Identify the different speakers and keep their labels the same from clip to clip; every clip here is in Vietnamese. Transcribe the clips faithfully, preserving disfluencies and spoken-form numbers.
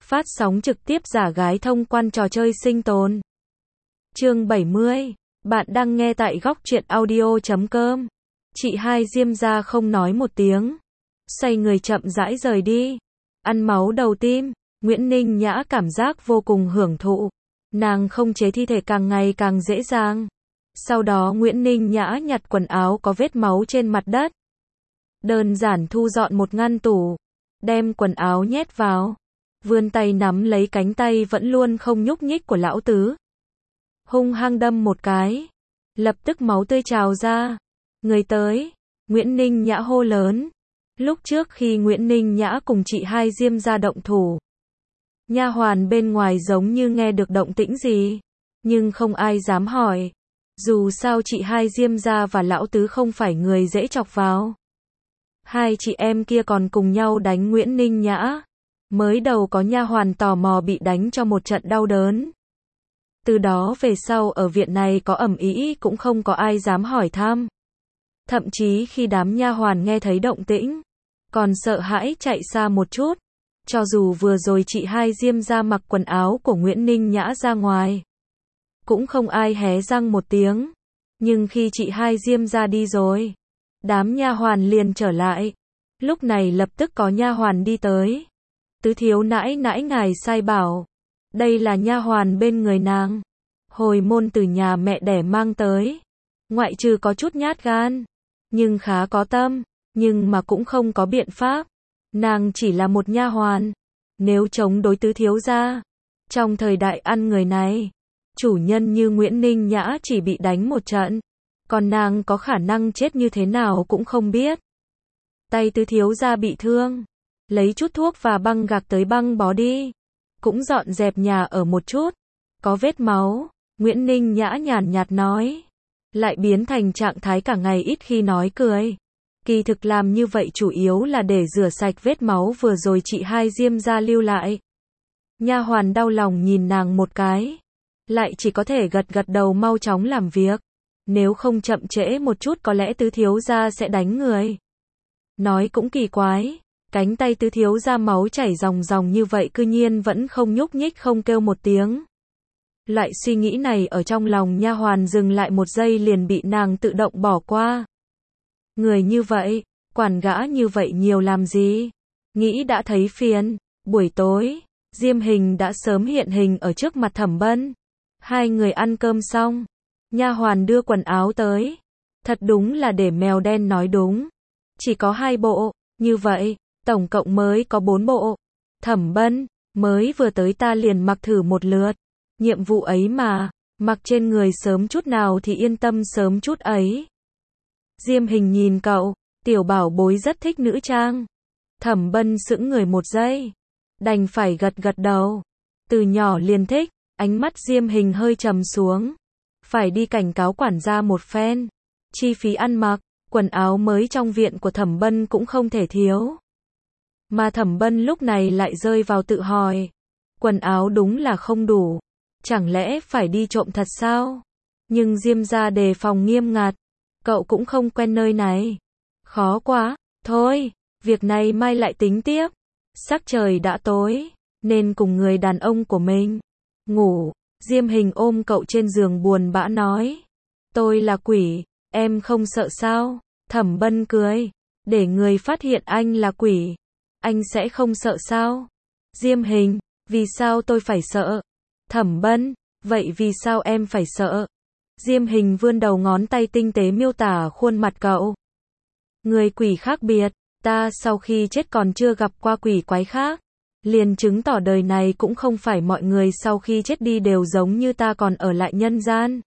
Speaker 1: Phát sóng trực tiếp giả gái thông quan trò chơi sinh tồn. Chương bảy mươi. Bạn đang nghe tại góc truyện audio chấm com. Chị hai Diêm gia không nói một tiếng, xoay người chậm rãi rời đi. Ăn máu đầu tim, Nguyễn Ninh Nhã cảm giác vô cùng hưởng thụ. Nàng không chế thi thể càng ngày càng dễ dàng. Sau đó Nguyễn Ninh Nhã nhặt quần áo có vết máu trên mặt đất. Đơn giản thu dọn một ngăn tủ, đem quần áo nhét vào. Vươn tay nắm lấy cánh tay vẫn luôn không nhúc nhích của lão tứ. Hung hăng đâm một cái. Lập tức máu tươi trào ra. Người tới. Nguyễn Ninh Nhã hô lớn. Lúc trước khi Nguyễn Ninh Nhã cùng chị hai Diêm gia động thủ, nha hoàn bên ngoài giống như nghe được động tĩnh gì, nhưng không ai dám hỏi. Dù sao chị hai Diêm gia và lão tứ không phải người dễ chọc vào. Hai chị em kia còn cùng nhau đánh Nguyễn Ninh Nhã. Mới đầu có nha hoàn tò mò bị đánh cho một trận đau đớn. Từ đó về sau ở viện này có ầm ĩ cũng không có ai dám hỏi thăm. Thậm chí khi đám nha hoàn nghe thấy động tĩnh, còn sợ hãi chạy xa một chút. Cho dù vừa rồi chị hai Diêm gia mặc quần áo của Nguyễn Ninh Nhã ra ngoài, cũng không ai hé răng một tiếng. Nhưng khi chị hai Diêm gia đi rồi, đám nha hoàn liền trở lại. Lúc này lập tức có nha hoàn đi tới. Tứ thiếu nãi nãi ngài sai bảo, đây là nha hoàn bên người nàng, hồi môn từ nhà mẹ đẻ mang tới. Ngoại trừ có chút nhát gan, nhưng khá có tâm, nhưng mà cũng không có biện pháp. Nàng chỉ là một nha hoàn, nếu chống đối tứ thiếu gia, trong thời đại ăn người này, chủ nhân như Nguyễn Ninh Nhã chỉ bị đánh một trận, còn nàng có khả năng chết như thế nào cũng không biết. Tay tứ thiếu gia bị thương, lấy chút thuốc và băng gạc tới băng bó đi. Cũng dọn dẹp nhà ở một chút. Có vết máu, Nguyễn Ninh Nhã nhàn nhạt nói. Lại biến thành trạng thái cả ngày ít khi nói cười. Kỳ thực làm như vậy chủ yếu là để rửa sạch vết máu vừa rồi chị hai Diêm gia lưu lại. Nha hoàn đau lòng nhìn nàng một cái. Lại chỉ có thể gật gật đầu mau chóng làm việc. Nếu không chậm trễ một chút có lẽ tứ thiếu gia sẽ đánh người. Nói cũng kỳ quái. Cánh tay tứ thiếu gia máu chảy ròng ròng như vậy cư nhiên vẫn không nhúc nhích không kêu một tiếng. Loại suy nghĩ này ở trong lòng nha hoàn dừng lại một giây liền bị nàng tự động bỏ qua. Người như vậy, quản gã như vậy nhiều làm gì? Nghĩ đã thấy phiền. Buổi tối, Diêm Hình đã sớm hiện hình ở trước mặt Thẩm Bân. Hai người ăn cơm xong, nha hoàn đưa quần áo tới. Thật đúng là để mèo đen nói đúng. Chỉ có hai bộ, như vậy. Tổng cộng mới có bốn bộ. Thẩm Bân, mới vừa tới ta liền mặc thử một lượt. Nhiệm vụ ấy mà, mặc trên người sớm chút nào thì yên tâm sớm chút ấy. Diêm Hình nhìn cậu, tiểu bảo bối rất thích nữ trang. Thẩm Bân sững người một giây, đành phải gật gật đầu. Từ nhỏ liền thích, ánh mắt Diêm Hình hơi trầm xuống. Phải đi cảnh cáo quản gia một phen. Chi phí ăn mặc, quần áo mới trong viện của Thẩm Bân cũng không thể thiếu. Mà Thẩm Bân lúc này lại rơi vào tự hỏi. Quần áo đúng là không đủ. Chẳng lẽ phải đi trộm thật sao? Nhưng Diêm gia đề phòng nghiêm ngặt. Cậu cũng không quen nơi này. Khó quá. Thôi, việc này mai lại tính tiếp. Sắc trời đã tối, nên cùng người đàn ông của mình ngủ. Diêm Hình ôm cậu trên giường buồn bã nói. Tôi là quỷ, em không sợ sao? Thẩm Bân cười. Để người phát hiện anh là quỷ, anh sẽ không sợ sao? Diêm Hình, vì sao tôi phải sợ? Thẩm Bân, vậy vì sao em phải sợ? Diêm Hình vươn đầu ngón tay tinh tế miêu tả khuôn mặt cậu. Người quỷ khác biệt, ta sau khi chết còn chưa gặp qua quỷ quái khác. Liền chứng tỏ đời này cũng không phải mọi người sau khi chết đi đều giống như ta còn ở lại nhân gian.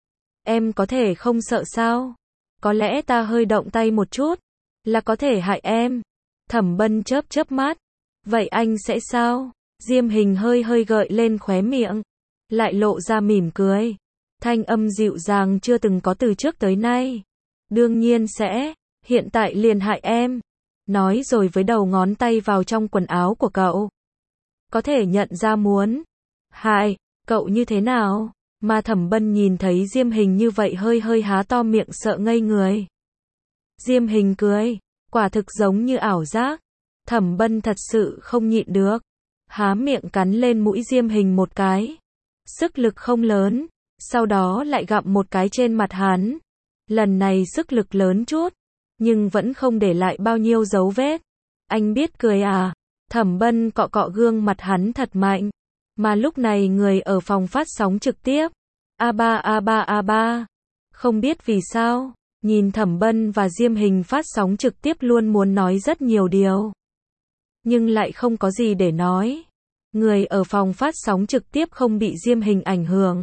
Speaker 1: Em có thể không sợ sao? Có lẽ ta hơi động tay một chút, là có thể hại em. Thẩm Bân chớp chớp mắt. Vậy anh sẽ sao? Diêm Hình hơi hơi gợi lên khóe miệng, lại lộ ra mỉm cười. Thanh âm dịu dàng chưa từng có từ trước tới nay. Đương nhiên sẽ, hiện tại liền hại em. Nói rồi với đầu ngón tay vào trong quần áo của cậu. Có thể nhận ra muốn hại cậu như thế nào? Mà Thẩm Bân nhìn thấy Diêm Hình như vậy hơi hơi há to miệng sợ ngây người. Diêm Hình cười. Quả thực giống như ảo giác. Thẩm Bân thật sự không nhịn được. há miệng cắn lên mũi Diêm Hình một cái. Sức lực không lớn, sau đó lại gặm một cái trên mặt hắn. Lần này sức lực lớn chút, nhưng vẫn không để lại bao nhiêu dấu vết. Anh biết cười à? Thẩm Bân cọ cọ gương mặt hắn thật mạnh. Mà lúc này người ở phòng phát sóng trực tiếp. a ba a ba a ba. Không biết vì sao, nhìn Thẩm Bân và Diêm Hình phát sóng trực tiếp luôn muốn nói rất nhiều điều. Nhưng lại không có gì để nói. Người ở phòng phát sóng trực tiếp không bị Diêm Hình ảnh hưởng.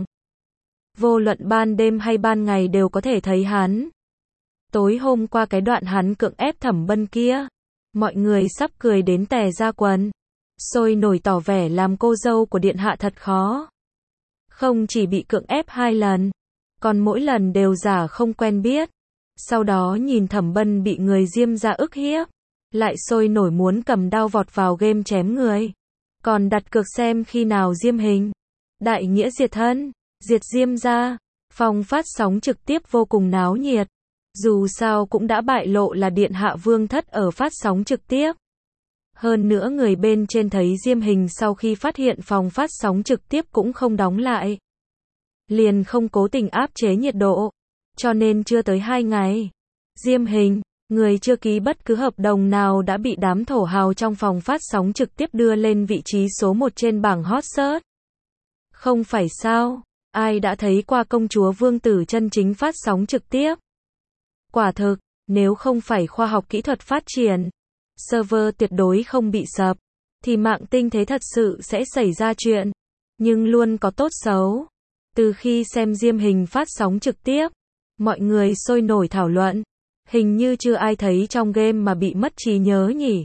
Speaker 1: Vô luận ban đêm hay ban ngày đều có thể thấy hắn. Tối hôm qua cái đoạn hắn cưỡng ép Thẩm Bân kia, mọi người sắp cười đến tè ra quần. Sôi nổi tỏ vẻ làm cô dâu của điện hạ thật khó. Không chỉ bị cưỡng ép hai lần, còn mỗi lần đều giả không quen biết. Sau đó nhìn Thẩm Bân bị người Diêm gia ức hiếp, lại sôi nổi muốn cầm đao vọt vào game chém người. Còn đặt cược xem khi nào Diêm Hình đại nghĩa diệt thân, diệt Diêm gia. Phòng phát sóng trực tiếp vô cùng náo nhiệt. Dù sao cũng đã bại lộ là điện hạ Vương Thất ở phát sóng trực tiếp. Hơn nữa người bên trên thấy Diêm Hình sau khi phát hiện phòng phát sóng trực tiếp cũng không đóng lại. Liền không cố tình áp chế nhiệt độ. Cho nên chưa tới hai ngày, Diêm Hình, người chưa ký bất cứ hợp đồng nào đã bị đám thổ hào trong phòng phát sóng trực tiếp đưa lên vị trí số một trên bảng hot search. Không phải sao, ai đã thấy qua công chúa Vương tử chân chính phát sóng trực tiếp. Quả thực, nếu không phải khoa học kỹ thuật phát triển, server tuyệt đối không bị sập, thì mạng tinh thế thật sự sẽ xảy ra chuyện. Nhưng luôn có tốt xấu. Từ khi xem Diêm Hình phát sóng trực tiếp, mọi người sôi nổi thảo luận. Hình như chưa ai thấy trong game mà bị mất trí nhớ nhỉ.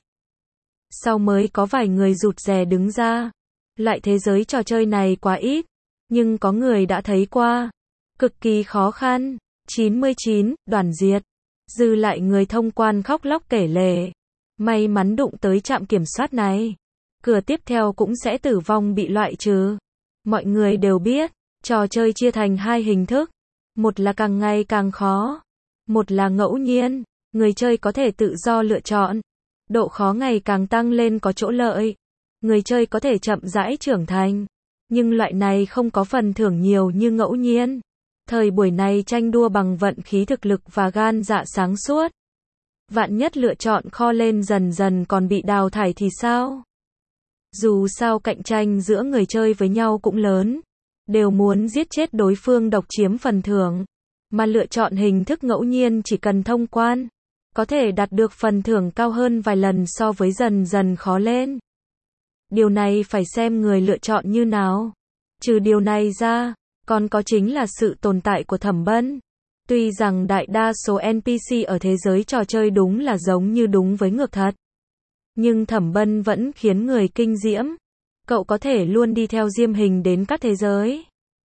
Speaker 1: Sau mới có vài người rụt rè đứng ra. Lại thế giới trò chơi này quá ít. Nhưng có người đã thấy qua. Cực kỳ khó khăn. chín mươi chín, đoàn diệt. Dư lại người thông quan khóc lóc kể lể. May mắn đụng tới trạm kiểm soát này. Cửa tiếp theo cũng sẽ tử vong bị loại trừ. Mọi người đều biết, trò chơi chia thành hai hình thức. Một là càng ngày càng khó. Một là ngẫu nhiên, người chơi có thể tự do lựa chọn. Độ khó ngày càng tăng lên có chỗ lợi. Người chơi có thể chậm rãi trưởng thành. Nhưng loại này không có phần thưởng nhiều như ngẫu nhiên. Thời buổi này tranh đua bằng vận khí thực lực và gan dạ sáng suốt. Vạn nhất lựa chọn kho lên dần dần còn bị đào thải thì sao? Dù sao cạnh tranh giữa người chơi với nhau cũng lớn. Đều muốn giết chết đối phương độc chiếm phần thưởng. Mà lựa chọn hình thức ngẫu nhiên chỉ cần thông quan, có thể đạt được phần thưởng cao hơn vài lần so với dần dần khó lên. Điều này phải xem người lựa chọn như nào. Trừ điều này ra, còn có chính là sự tồn tại của Thẩm Bân. Tuy rằng đại đa số en pê xê ở thế giới trò chơi đúng là giống như đúng với ngược thật. Nhưng Thẩm Bân vẫn khiến người kinh diễm. Cậu có thể luôn đi theo Diêm Hình đến các thế giới.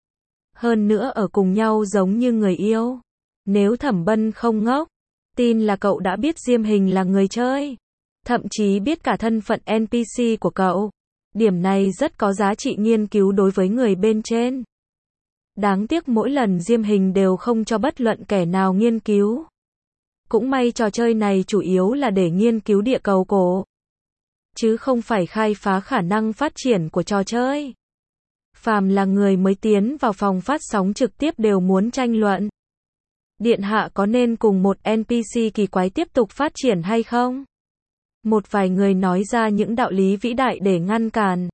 Speaker 1: Hơn nữa ở cùng nhau giống như người yêu. Nếu Thẩm Bân không ngốc, tin là cậu đã biết Diêm Hình là người chơi. Thậm chí biết cả thân phận en pê xê của cậu. Điểm này rất có giá trị nghiên cứu đối với người bên trên. Đáng tiếc mỗi lần Diêm Hình đều không cho bất luận kẻ nào nghiên cứu. Cũng may trò chơi này chủ yếu là để nghiên cứu địa cầu cổ. Chứ không phải khai phá khả năng phát triển của trò chơi. Phàm là người mới tiến vào phòng phát sóng trực tiếp đều muốn tranh luận. Điện hạ có nên cùng một en pê xê kỳ quái tiếp tục phát triển hay không? Một vài người nói ra những đạo lý vĩ đại để ngăn cản.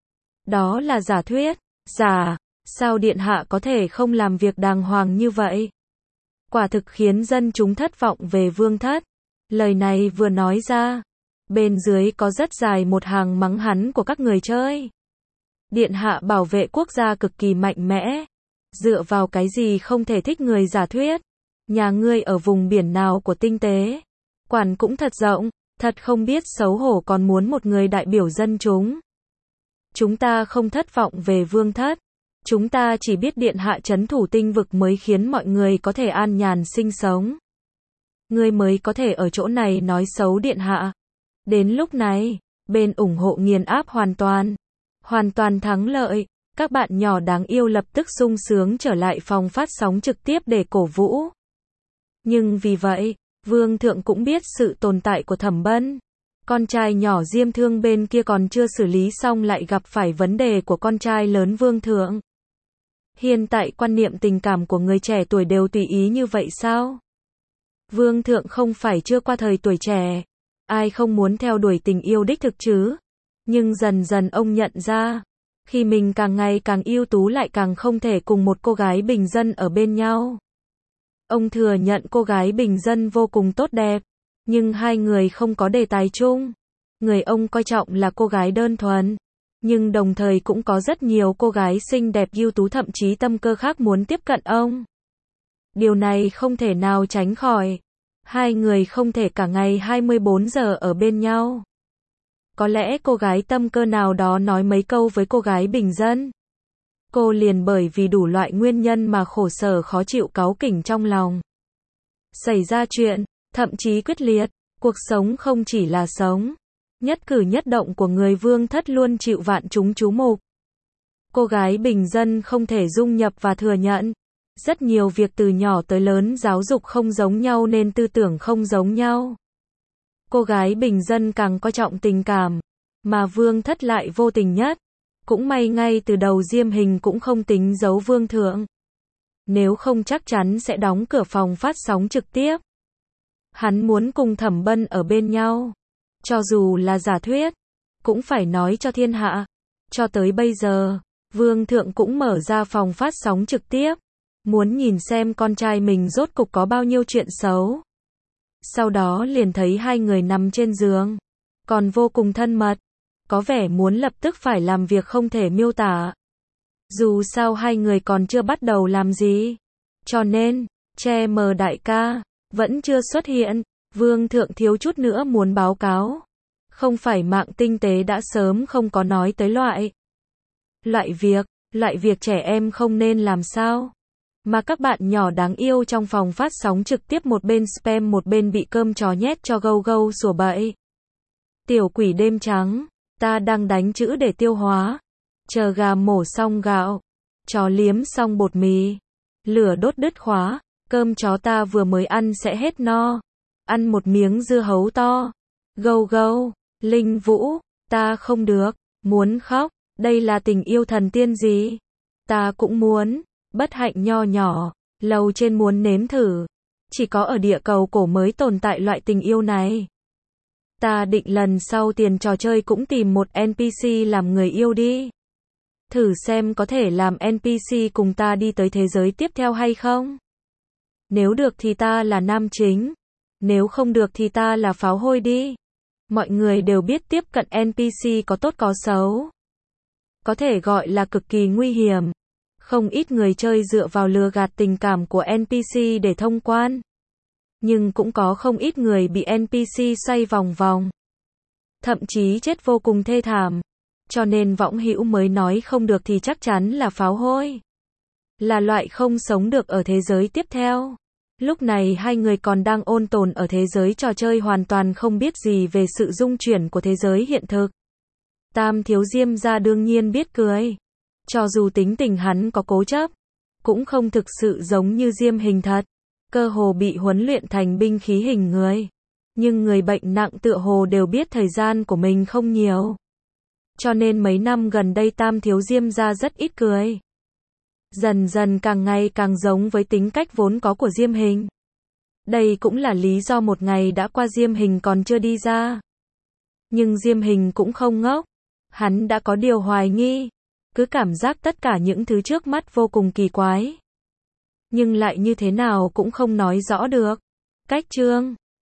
Speaker 1: Đó là giả thuyết. Giả, sao điện hạ có thể không làm việc đàng hoàng như vậy? Quả thực khiến dân chúng thất vọng về Vương Thất. Lời này vừa nói ra, bên dưới có rất dài một hàng mắng hắn của các người chơi. Điện hạ bảo vệ quốc gia cực kỳ mạnh mẽ. Dựa vào cái gì không thể thích người giả thuyết? Nhà ngươi ở vùng biển nào của tinh tế? Quản cũng thật rộng, thật không biết xấu hổ còn muốn một người đại biểu dân chúng. Chúng ta không thất vọng về Vương Thất. Chúng ta chỉ biết điện hạ trấn thủ tinh vực mới khiến mọi người có thể an nhàn sinh sống. Ngươi mới có thể ở chỗ này nói xấu điện hạ. Đến lúc này, bên ủng hộ nghiền áp hoàn toàn. Hoàn toàn thắng lợi, các bạn nhỏ đáng yêu lập tức sung sướng trở lại phòng phát sóng trực tiếp để cổ vũ. Nhưng vì vậy, Vương thượng cũng biết sự tồn tại của Thẩm Bân. Con trai nhỏ Diêm Thương bên kia còn chưa xử lý xong lại gặp phải vấn đề của con trai lớn Vương Thượng. Hiện tại quan niệm tình cảm của người trẻ tuổi đều tùy ý như vậy sao? Vương Thượng không phải chưa qua thời tuổi trẻ. Ai không muốn theo đuổi tình yêu đích thực chứ? Nhưng dần dần ông nhận ra, khi mình càng ngày càng ưu tú lại càng không thể cùng một cô gái bình dân ở bên nhau. Ông thừa nhận cô gái bình dân vô cùng tốt đẹp, nhưng hai người không có đề tài chung. Người ông coi trọng là cô gái đơn thuần, nhưng đồng thời cũng có rất nhiều cô gái xinh đẹp ưu tú thậm chí tâm cơ khác muốn tiếp cận ông. Điều này không thể nào tránh khỏi. Hai người không thể cả ngày hai mươi bốn giờ ở bên nhau. Có lẽ cô gái tâm cơ nào đó nói mấy câu với cô gái bình dân. Cô liền bởi vì đủ loại nguyên nhân mà khổ sở khó chịu cáu kỉnh trong lòng. Xảy ra chuyện, thậm chí quyết liệt, cuộc sống không chỉ là sống. Nhất cử nhất động của người Vương thất luôn chịu vạn chúng chú mục. Cô gái bình dân không thể dung nhập và thừa nhận. Rất nhiều việc từ nhỏ tới lớn giáo dục không giống nhau nên tư tưởng không giống nhau. Cô gái bình dân càng coi trọng tình cảm, mà Vương thất lại vô tình nhất. Cũng may ngay từ đầu Diêm Hình cũng không tính giấu Vương Thượng. Nếu không chắc chắn sẽ đóng cửa phòng phát sóng trực tiếp. Hắn muốn cùng Thẩm Bân ở bên nhau. Cho dù là giả thuyết, cũng phải nói cho thiên hạ. Cho tới bây giờ, Vương Thượng cũng mở ra phòng phát sóng trực tiếp. Muốn nhìn xem con trai mình rốt cục có bao nhiêu chuyện xấu. Sau đó liền thấy hai người nằm trên giường. Còn vô cùng thân mật. Có vẻ muốn lập tức phải làm việc không thể miêu tả. Dù sao hai người còn chưa bắt đầu làm gì. Cho nên, che mờ đại ca, vẫn chưa xuất hiện. Vương Thượng thiếu chút nữa muốn báo cáo. Không phải mạng tinh tế đã sớm không có nói tới loại. Loại việc, loại việc trẻ em không nên làm sao. Mà các bạn nhỏ đáng yêu trong phòng phát sóng trực tiếp một bên spam một bên bị cơm chó nhét cho gâu gâu sủa bậy. Tiểu quỷ đêm trắng, ta đang đánh chữ để tiêu hóa. Chờ gà mổ xong gạo, chó liếm xong bột mì, lửa đốt đứt khóa, cơm chó ta vừa mới ăn sẽ hết no. Ăn một miếng dưa hấu to. Gâu gâu, Linh Vũ, ta không được, muốn khóc, đây là tình yêu thần tiên gì? Ta cũng muốn. Bất hạnh nho nhỏ, lầu trên muốn nếm thử. Chỉ có ở địa cầu cổ mới tồn tại loại tình yêu này. Ta định lần sau tiền trò chơi cũng tìm một en pê xê làm người yêu đi. Thử xem có thể làm en pê xê cùng ta đi tới thế giới tiếp theo hay không? Nếu được thì ta là nam chính. Nếu không được thì ta là pháo hôi đi. Mọi người đều biết tiếp cận en pê xê có tốt có xấu. Có thể gọi là cực kỳ nguy hiểm. Không ít người chơi dựa vào lừa gạt tình cảm của en pê xê để thông quan. Nhưng cũng có không ít người bị en pê xê xoay vòng vòng. Thậm chí chết vô cùng thê thảm. Cho nên võng hữu mới nói không được thì chắc chắn là pháo hôi. Là loại không sống được ở thế giới tiếp theo. Lúc này hai người còn đang ôn tồn ở thế giới trò chơi hoàn toàn không biết gì về sự dung chuyển của thế giới hiện thực. Tam thiếu Diêm gia đương nhiên biết cười. Cho dù tính tình hắn có cố chấp, cũng không thực sự giống như Diêm Hình thật, cơ hồ bị huấn luyện thành binh khí hình người. Nhưng người bệnh nặng tựa hồ đều biết thời gian của mình không nhiều. Cho nên mấy năm gần đây Tam thiếu Diêm gia rất ít cười. Dần dần càng ngày càng giống với tính cách vốn có của Diêm Hình. Đây cũng là lý do một ngày đã qua Diêm Hình còn chưa đi ra. Nhưng Diêm Hình cũng không ngốc. Hắn đã có điều hoài nghi. Cứ cảm giác tất cả những thứ trước mắt vô cùng kỳ quái. Nhưng lại như thế nào cũng không nói rõ được. Cách chương